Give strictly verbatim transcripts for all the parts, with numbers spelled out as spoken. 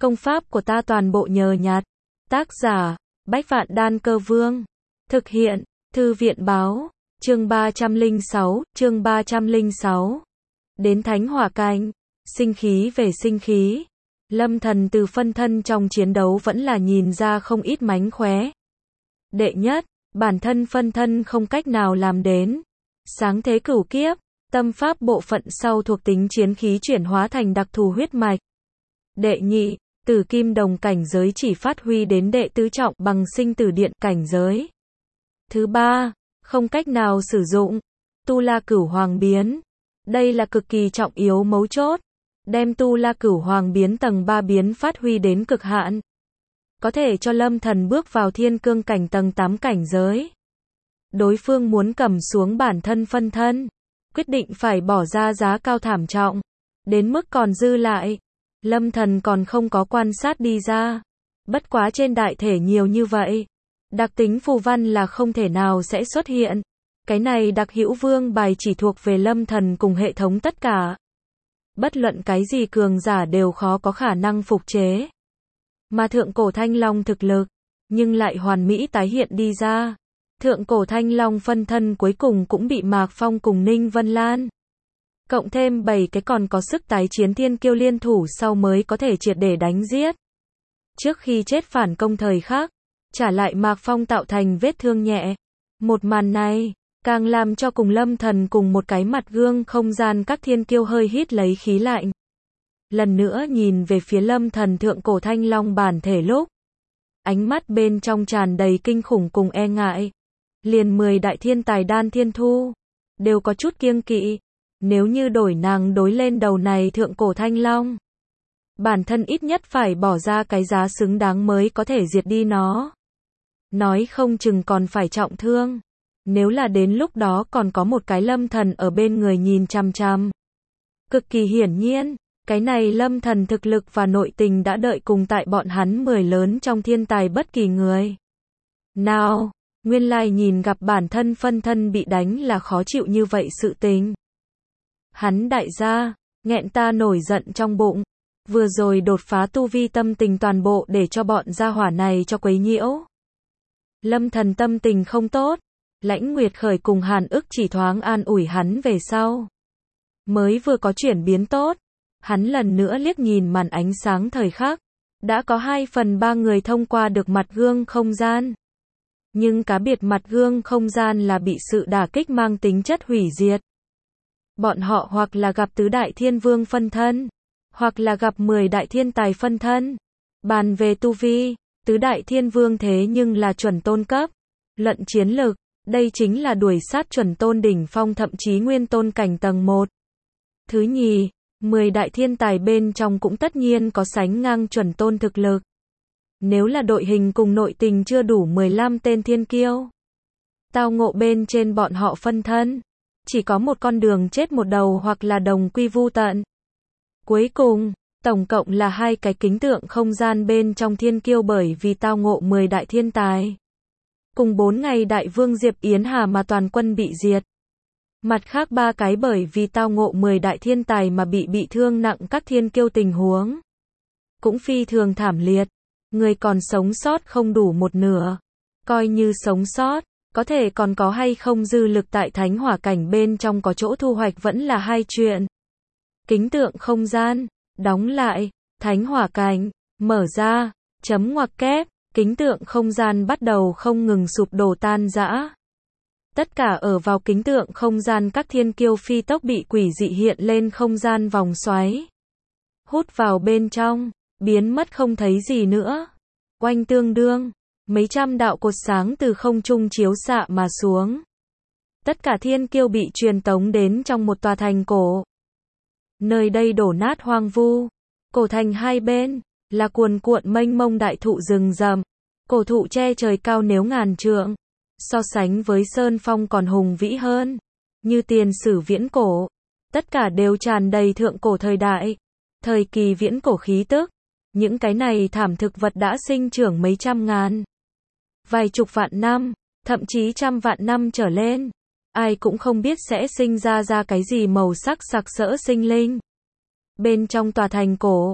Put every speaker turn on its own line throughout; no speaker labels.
Công pháp của ta toàn bộ nhờ nhặt. Tác giả, Bách Vạn Đan Cơ Vương. Thực hiện, Thư viện Báo. Chương ba trăm lẻ sáu, chương ba trăm lẻ sáu. Đến Thánh Hỏa Cảnh, sinh khí về sinh khí. Lâm Thần từ phân thân trong chiến đấu vẫn là nhìn ra không ít mánh khóe. Đệ nhất, bản thân phân thân không cách nào làm đến. Sáng thế cửu kiếp, tâm pháp bộ phận sau thuộc tính chiến khí chuyển hóa thành đặc thù huyết mạch. Đệ nhị, tử kim đồng cảnh giới chỉ phát huy đến đệ tứ trọng bằng sinh tử điện cảnh giới. Thứ ba, không cách nào sử dụng. Tu La Cửu Hoàng biến. Đây là cực kỳ trọng yếu mấu chốt. Đem Tu La Cửu Hoàng biến tầng ba biến phát huy đến cực hạn. Có thể cho Lâm Thần bước vào thiên cương cảnh tầng tám cảnh giới. Đối phương muốn cầm xuống bản thân phân thân. Quyết định phải bỏ ra giá cao thảm trọng. Đến mức còn dư lại. Lâm Thần còn không có quan sát đi ra. Bất quá trên đại thể nhiều như vậy. Đặc tính phù văn là không thể nào sẽ xuất hiện. Cái này đặc hữu vương bài chỉ thuộc về Lâm Thần cùng hệ thống tất cả. Bất luận cái gì cường giả đều khó có khả năng phục chế. Mà thượng cổ thanh long thực lực, nhưng lại hoàn mỹ tái hiện đi ra. Thượng cổ thanh long phân thân cuối cùng cũng bị Mạc Phong cùng Ninh Vân Lan. Cộng thêm bảy cái còn có sức tái chiến thiên kiêu liên thủ sau mới có thể triệt để đánh giết. Trước khi chết phản công thời khắc, trả lại Mạc Phong tạo thành vết thương nhẹ. Một màn này, càng làm cho cùng Lâm Thần cùng một cái mặt gương không gian các thiên kiêu hơi hít lấy khí lạnh. Lần nữa nhìn về phía Lâm Thần thượng cổ thanh long bản thể lúc. Ánh mắt bên trong tràn đầy kinh khủng cùng e ngại. Liền mười đại thiên tài đan thiên thu. Đều có chút kiêng kỵ. Nếu như đổi nàng đối lên đầu này thượng cổ thanh long. Bản thân ít nhất phải bỏ ra cái giá xứng đáng mới có thể diệt đi nó. Nói không chừng còn phải trọng thương. Nếu là đến lúc đó còn có một cái Lâm Thần ở bên người nhìn chằm chằm. Cực kỳ hiển nhiên, cái này Lâm Thần thực lực và nội tình đã đợi cùng tại bọn hắn mười lớn trong thiên tài bất kỳ người. Nào, nguyên lai nhìn gặp bản thân phân thân bị đánh là khó chịu như vậy sự tình. Hắn đại gia, nghẹn ta nổi giận trong bụng. Vừa rồi đột phá tu vi tâm tình toàn bộ để cho bọn gia hỏa này cho quấy nhiễu. Lâm Thần tâm tình không tốt. Lãnh Nguyệt Khởi cùng Hàn Ức chỉ thoáng an ủi hắn về sau. Mới vừa có chuyển biến tốt. Hắn lần nữa liếc nhìn màn ánh sáng thời khắc. Đã có hai phần ba người thông qua được mặt gương không gian. Nhưng cá biệt mặt gương không gian là bị sự đả kích mang tính chất hủy diệt. Bọn họ hoặc là gặp tứ đại thiên vương phân thân. Hoặc là gặp mười đại thiên tài phân thân. Bàn về tu vi, tứ đại thiên vương thế nhưng là chuẩn tôn cấp. Luận chiến lực, đây chính là đuổi sát chuẩn tôn đỉnh phong thậm chí nguyên tôn cảnh tầng một. Thứ nhì, mười đại thiên tài bên trong cũng tất nhiên có sánh ngang chuẩn tôn thực lực. Nếu là đội hình cùng nội tình chưa đủ mười lăm tên thiên kiêu. Tao ngộ bên trên bọn họ phân thân. Chỉ có một con đường chết một đầu hoặc là đồng quy vu tận. Cuối cùng, tổng cộng là hai cái kính tượng không gian bên trong thiên kiêu bởi vì tao ngộ mười đại thiên tài. Cùng bốn ngày đại vương Diệp Yến Hà mà toàn quân bị diệt. Mặt khác ba cái bởi vì tao ngộ mười đại thiên tài mà bị bị thương nặng các thiên kiêu tình huống. Cũng phi thường thảm liệt. Người còn sống sót không đủ một nửa. Coi như sống sót, có thể còn có hay không dư lực tại thánh hỏa cảnh bên trong có chỗ thu hoạch vẫn là hai chuyện. Kính tượng không gian, đóng lại, thánh hỏa cảnh, mở ra, chấm ngoặc kép, kính tượng không gian bắt đầu không ngừng sụp đổ tan rã. Tất cả ở vào kính tượng không gian các thiên kiêu phi tốc bị quỷ dị hiện lên không gian vòng xoáy. Hút vào bên trong, biến mất không thấy gì nữa. Oanh tương đương, mấy trăm đạo cột sáng từ không trung chiếu xạ mà xuống. Tất cả thiên kiêu bị truyền tống đến trong một tòa thành cổ. Nơi đây đổ nát hoang vu. Cổ thành hai bên là cuồn cuộn mênh mông đại thụ rừng rậm. Cổ thụ che trời cao nếu ngàn trượng. So sánh với sơn phong còn hùng vĩ hơn. Như tiền sử viễn cổ. Tất cả đều tràn đầy thượng cổ thời đại. Thời kỳ viễn cổ khí tức. Những cái này thảm thực vật đã sinh trưởng mấy trăm ngàn. Vài chục vạn năm. Thậm chí trăm vạn năm trở lên. Ai cũng không biết sẽ sinh ra ra cái gì màu sắc sặc sỡ sinh linh. Bên trong tòa thành cổ,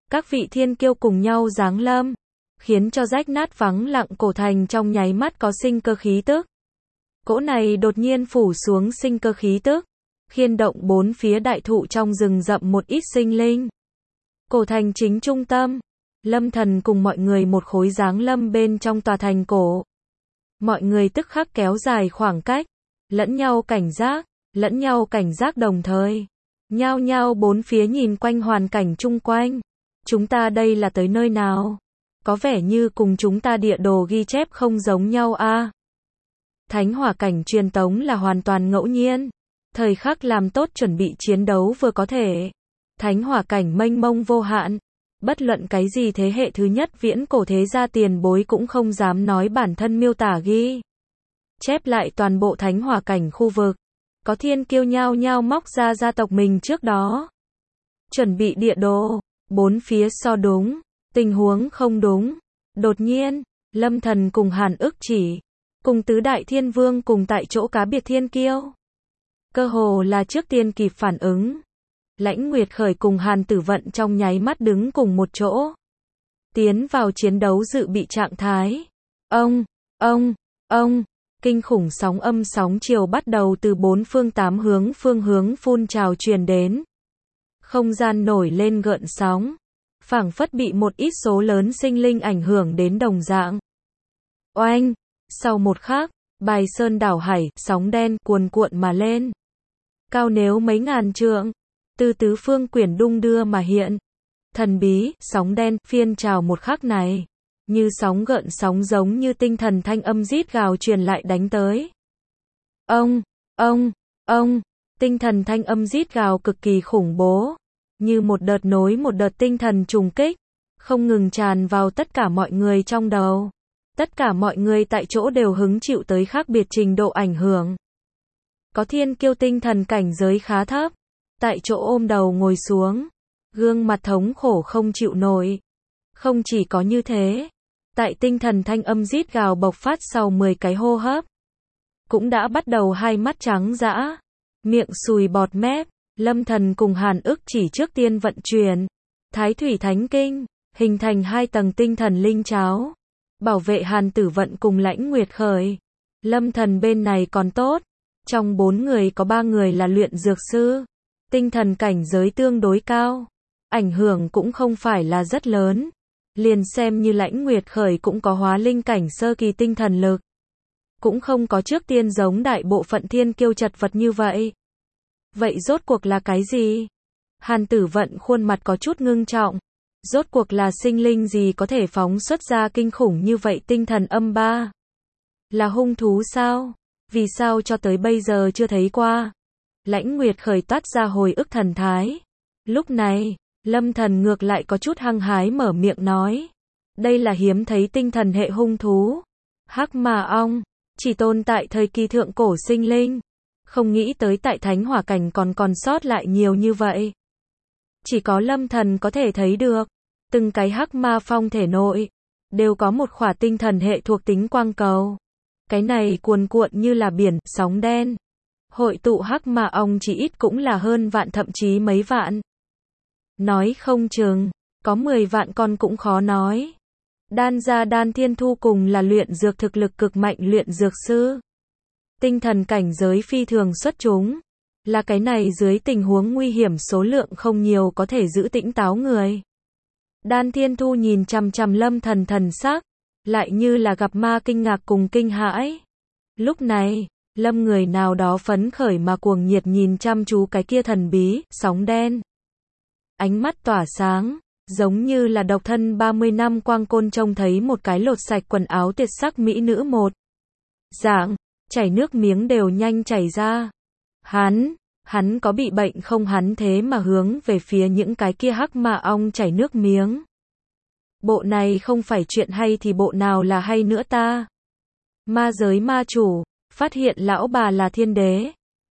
Các vị thiên kiêu cùng nhau giáng lâm, khiến cho rách nát vắng lặng cổ thành trong nháy mắt có sinh cơ khí tức. Cỗ này đột nhiên phủ xuống sinh cơ khí tức, khiên động bốn phía đại thụ trong rừng rậm một ít sinh linh. Cổ thành chính trung tâm, Lâm Thần cùng mọi người một khối giáng lâm bên trong tòa thành cổ. Mọi người tức khắc kéo dài khoảng cách, lẫn nhau cảnh giác, lẫn nhau cảnh giác đồng thời. Nhao nhao bốn phía nhìn quanh hoàn cảnh chung quanh. Chúng ta đây là tới nơi nào? Có vẻ như cùng chúng ta địa đồ ghi chép không giống nhau a. À? Thánh hỏa cảnh truyền tống là hoàn toàn ngẫu nhiên. Thời khắc làm tốt chuẩn bị chiến đấu vừa có thể. Thánh hỏa cảnh mênh mông vô hạn. Bất luận cái gì thế hệ thứ nhất viễn cổ thế gia tiền bối cũng không dám nói bản thân miêu tả ghi chép lại toàn bộ thánh hỏa cảnh khu vực. Có thiên kiêu nhao nhao móc ra gia tộc mình trước đó. Chuẩn bị địa đồ, bốn phía so đúng, tình huống không đúng. Đột nhiên, Lâm Thần cùng Hàn Ức Chỉ, cùng tứ đại thiên vương cùng tại chỗ cá biệt thiên kiêu. Cơ hồ là trước tiên kịp phản ứng. Lãnh Nguyệt Khởi cùng Hàn Tử Vận trong nháy mắt đứng cùng một chỗ. Tiến vào chiến đấu dự bị trạng thái. Ông, ông, ông, kinh khủng sóng âm sóng chiều bắt đầu từ bốn phương tám hướng phương hướng phun trào truyền đến. Không gian nổi lên gợn sóng. Phảng phất bị một ít số lớn sinh linh ảnh hưởng đến đồng dạng. Oanh! Sau một khắc, bài sơn đảo hải, sóng đen cuồn cuộn mà lên. Cao nếu mấy ngàn trượng. Từ tứ phương quyển đung đưa mà hiện. Thần bí, sóng đen, phiên trào một khắc này. Như sóng gợn sóng giống như tinh thần thanh âm rít gào truyền lại đánh tới. Ông, ông, ông, tinh thần thanh âm rít gào cực kỳ khủng bố. Như một đợt nối một đợt tinh thần trùng kích. Không ngừng tràn vào tất cả mọi người trong đầu. Tất cả mọi người tại chỗ đều hứng chịu tới khác biệt trình độ ảnh hưởng. Có thiên kiêu tinh thần cảnh giới khá thấp. Tại chỗ ôm đầu ngồi xuống. Gương mặt thống khổ không chịu nổi. Không chỉ có như thế. Tại tinh thần thanh âm rít gào bộc phát sau mười cái hô hấp. Cũng đã bắt đầu hai mắt trắng dã. Miệng sùi bọt mép. Lâm Thần cùng Hàn Ức Chỉ trước tiên vận chuyển. Thái Thủy Thánh Kinh. Hình thành hai tầng tinh thần linh cháo. Bảo vệ Hàn Tử Vận cùng Lãnh Nguyệt Khởi. Lâm Thần bên này còn tốt. Trong bốn người có ba người là luyện dược sư. Tinh thần cảnh giới tương đối cao. Ảnh hưởng cũng không phải là rất lớn. Liền xem như Lãnh Nguyệt Khởi cũng có hóa linh cảnh sơ kỳ tinh thần lực. Cũng không có trước tiên giống đại bộ phận thiên kiêu chật vật như vậy. Vậy rốt cuộc là cái gì? Hàn Tử Vận khuôn mặt có chút ngưng trọng. Rốt cuộc là sinh linh gì có thể phóng xuất ra kinh khủng như vậy tinh thần âm ba? Là hung thú sao? Vì sao cho tới bây giờ chưa thấy qua? Lãnh Nguyệt Khởi toát ra hồi ức thần thái. Lúc này, Lâm Thần ngược lại có chút hăng hái mở miệng nói. Đây là hiếm thấy tinh thần hệ hung thú. Hắc Ma ong, chỉ tồn tại thời kỳ thượng cổ sinh linh. Không nghĩ tới tại thánh hỏa cảnh còn còn sót lại nhiều như vậy. Chỉ có Lâm Thần có thể thấy được. Từng cái hắc ma phong thể nội. Đều có một khỏa tinh thần hệ thuộc tính quang cầu. Cái này cuồn cuộn như là biển, sóng đen. Hội tụ hắc ma ong chỉ ít cũng là hơn vạn thậm chí mấy vạn. Nói không chừng, có mười vạn con cũng khó nói. Đan gia Đan Thiên Thu cùng là luyện dược thực lực cực mạnh luyện dược sư. Tinh thần cảnh giới phi thường xuất chúng. Là cái này dưới tình huống nguy hiểm số lượng không nhiều có thể giữ tĩnh táo người. Đan Thiên Thu nhìn chằm chằm Lâm Thần thần sắc. Lại như là gặp ma kinh ngạc cùng kinh hãi. Lúc này, Lâm người nào đó phấn khởi mà cuồng nhiệt nhìn chăm chú cái kia thần bí, sóng đen. Ánh mắt tỏa sáng, giống như là độc thân ba mươi năm quang côn trông thấy một cái lột sạch quần áo tuyệt sắc mỹ nữ một. Dạng, chảy nước miếng đều nhanh chảy ra. Hắn, hắn có bị bệnh không hắn thế mà hướng về phía những cái kia hắc ma ong chảy nước miếng. Bộ này không phải chuyện hay thì bộ nào là hay nữa ta. Ma giới ma chủ, phát hiện lão bà là thiên đế.